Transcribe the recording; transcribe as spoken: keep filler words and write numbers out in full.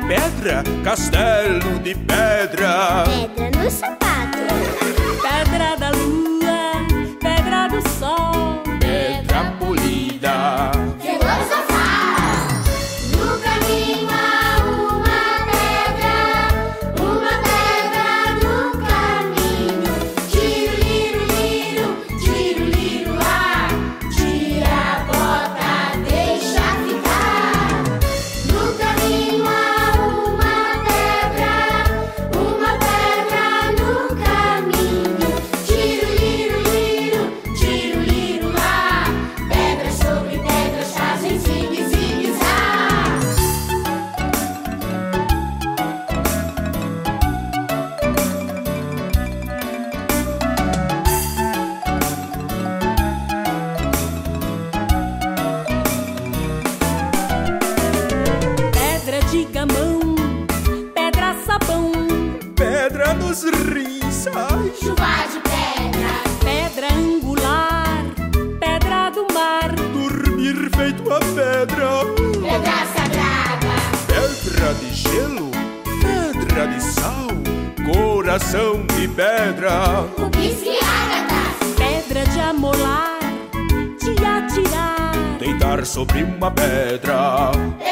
pedra, castelo de pedra. Pedra no sapato. Pedra da lua, pedra do sol, Pedra polida. Filosofar. No caminho há uma pedra, uma pedra no caminho. Tiro, liro, liro, tiro, liro, lá. Tira a bota, deixa ficar. No caminho há uma pedra, uma pedra no caminho. Tiro, liro, liro, tiro, liro, lá. Pedras sobre pedras fazem zigue, zigue, zá. pedra de gamão, pedra sabão, Pedra nos riçais. Chuva de pedra, pedra angular, pedra do mar, Dormir feito a pedra. pedra sagrada, Pedra de gelo, pedra de sal, coração de pedra. rubis e ágatas, pedra de amolar, de atirar, Deitar sobre uma pedra. pedra